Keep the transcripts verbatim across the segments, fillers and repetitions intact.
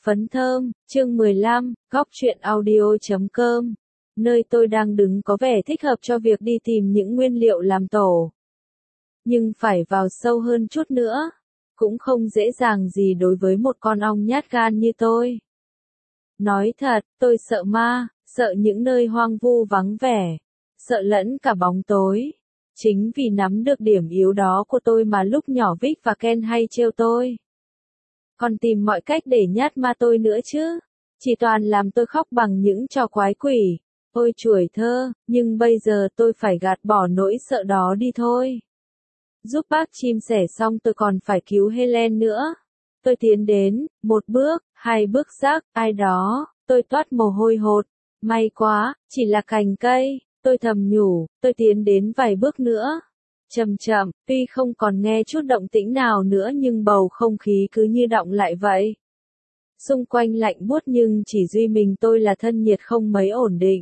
Phấn thơm, chương mười lăm, góc truyện audio chấm com. Nơi tôi đang đứng có vẻ thích hợp cho việc đi tìm những nguyên liệu làm tổ. Nhưng phải vào sâu hơn chút nữa. Cũng không dễ dàng gì đối với một con ong nhát gan như tôi. Nói thật, tôi sợ ma, sợ những nơi hoang vu vắng vẻ, sợ lẫn cả bóng tối. Chính vì nắm được điểm yếu đó của tôi mà lúc nhỏ Vic và Ken hay trêu tôi. Còn tìm mọi cách để nhát ma tôi nữa chứ. Chỉ toàn làm tôi khóc bằng những trò quái quỷ. Ôi chuổi thơ, nhưng bây giờ tôi phải gạt bỏ nỗi sợ đó đi thôi. Giúp bác chim sẻ xong tôi còn phải cứu Helen nữa. Tôi tiến đến, một bước, hai bước rắc, ai đó, tôi toát mồ hôi hột. May quá, chỉ là cành cây, tôi thầm nhủ, tôi tiến đến vài bước nữa. Chậm chậm, tuy không còn nghe chút động tĩnh nào nữa nhưng bầu không khí cứ như đọng lại vậy. Xung quanh lạnh buốt nhưng chỉ duy mình tôi là thân nhiệt không mấy ổn định.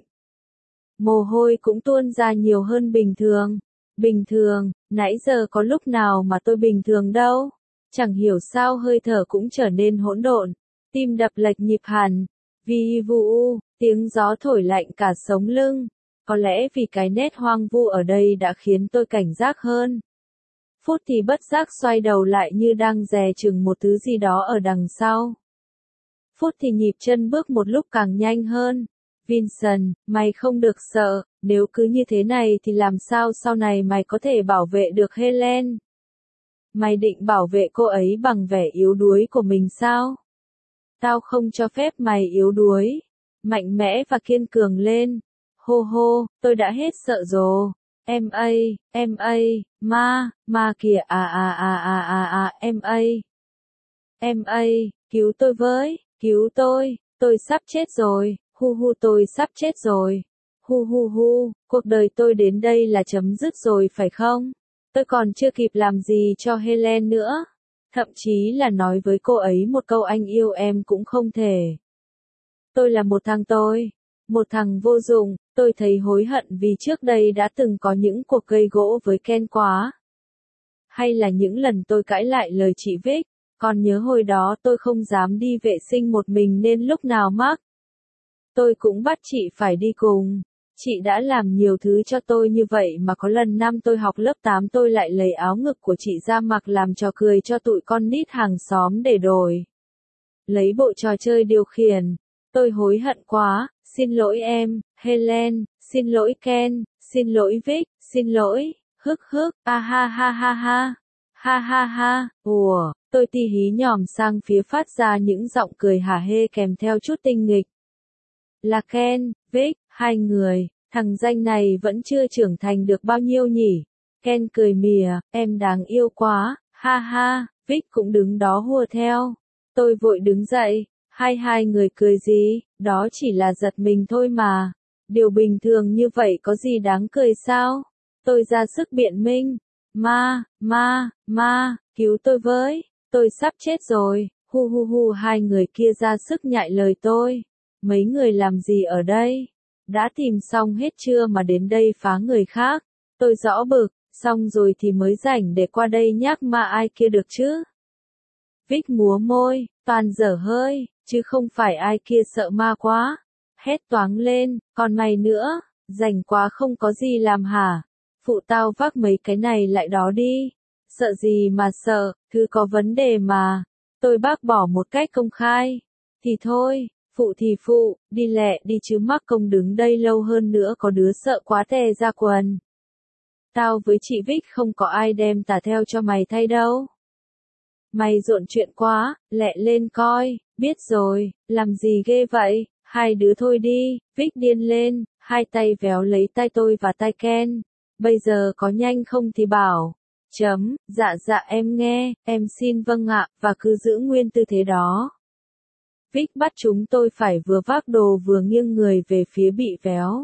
Mồ hôi cũng tuôn ra nhiều hơn bình thường. Bình thường, nãy giờ có lúc nào mà tôi bình thường đâu. Chẳng hiểu sao hơi thở cũng trở nên hỗn độn, tim đập lệch nhịp hẳn. Vi vu, tiếng gió thổi lạnh cả sống lưng. Có lẽ vì cái nét hoang vu ở đây đã khiến tôi cảnh giác hơn. Phút thì bất giác xoay đầu lại như đang dè chừng một thứ gì đó ở đằng sau. Phút thì nhịp chân bước một lúc càng nhanh hơn. Vincent, mày không được sợ, nếu cứ như thế này thì làm sao sau này mày có thể bảo vệ được Helen? Mày định bảo vệ cô ấy bằng vẻ yếu đuối của mình sao? Tao không cho phép mày yếu đuối. Mạnh mẽ và kiên cường lên. Hô hô, tôi đã hết sợ rồi. Em ơi, em ơi, ma, ma kìa à à à à à à, em ơi. Em ơi, cứu tôi với, cứu tôi, tôi sắp chết rồi, hu hu tôi sắp chết rồi. Hu hu hu, cuộc đời tôi đến đây là chấm dứt rồi phải không? Tôi còn chưa kịp làm gì cho Helen nữa. Thậm chí là nói với cô ấy một câu anh yêu em cũng không thể. Tôi là một thằng tôi. Một thằng vô dụng, tôi thấy hối hận vì trước đây đã từng có những cuộc gây gỗ với Ken quá. Hay là những lần tôi cãi lại lời chị Vic, còn nhớ hồi đó tôi không dám đi vệ sinh một mình nên lúc nào mắc. Tôi cũng bắt chị phải đi cùng. Chị đã làm nhiều thứ cho tôi như vậy mà có lần năm tôi học lớp tám tôi lại lấy áo ngực của chị ra mặc làm trò cười cho tụi con nít hàng xóm để đổi. Lấy bộ trò chơi điều khiển. Tôi hối hận quá. Xin lỗi em, Helen, xin lỗi Ken, xin lỗi Vic, xin lỗi, hức hức, a ha ha ha ha, ha ha ha, ủa, tôi tì hí nhòm sang phía phát ra những giọng cười hả hê kèm theo chút tinh nghịch. Là Ken, Vic, hai người, thằng danh này vẫn chưa trưởng thành được bao nhiêu nhỉ? Ken cười mỉa, em đáng yêu quá, ha ha, Vic cũng đứng đó hùa theo. Tôi vội đứng dậy. Hai hai người cười gì, đó chỉ là giật mình thôi mà. Điều bình thường như vậy có gì đáng cười sao? Tôi ra sức biện minh. Ma, ma, ma, cứu tôi với, tôi sắp chết rồi. Hu hu hu hai người kia ra sức nhại lời tôi. Mấy người làm gì ở đây? Đã tìm xong hết chưa mà đến đây phá người khác? Tôi rõ bực, xong rồi thì mới rảnh để qua đây nhắc ma ai kia được chứ? Vic múa môi, toàn dở hơi, chứ không phải ai kia sợ ma quá. Hét toáng lên, còn mày nữa, rảnh quá không có gì làm hả? Phụ tao vác mấy cái này lại đó đi. Sợ gì mà sợ, thứ có vấn đề mà. Tôi bác bỏ một cách công khai. Thì thôi, phụ thì phụ, đi lẹ đi chứ mắc công đứng đây lâu hơn nữa có đứa sợ quá tè ra quần. Tao với chị Vic không có ai đem tả theo cho mày thay đâu. Mày rộn chuyện quá, lẹ lên coi, biết rồi, làm gì ghê vậy, hai đứa thôi đi, Vic điên lên, hai tay véo lấy tay tôi và tay Ken, bây giờ có nhanh không thì bảo, chấm, dạ dạ em nghe, em xin vâng ạ, và cứ giữ nguyên tư thế đó. Vic bắt chúng tôi phải vừa vác đồ vừa nghiêng người về phía bị véo.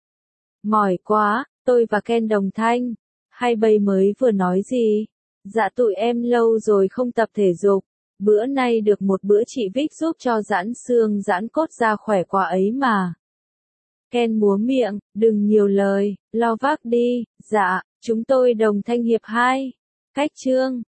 Mỏi quá, tôi và Ken đồng thanh, hai bầy mới vừa nói gì? Dạ tụi em lâu rồi không tập thể dục, bữa nay được một bữa chị Vic giúp cho giãn xương giãn cốt ra khỏe quá ấy mà. Ken múa miệng, đừng nhiều lời, lo vác đi, dạ, chúng tôi đồng thanh hiệp hai. Cách chương.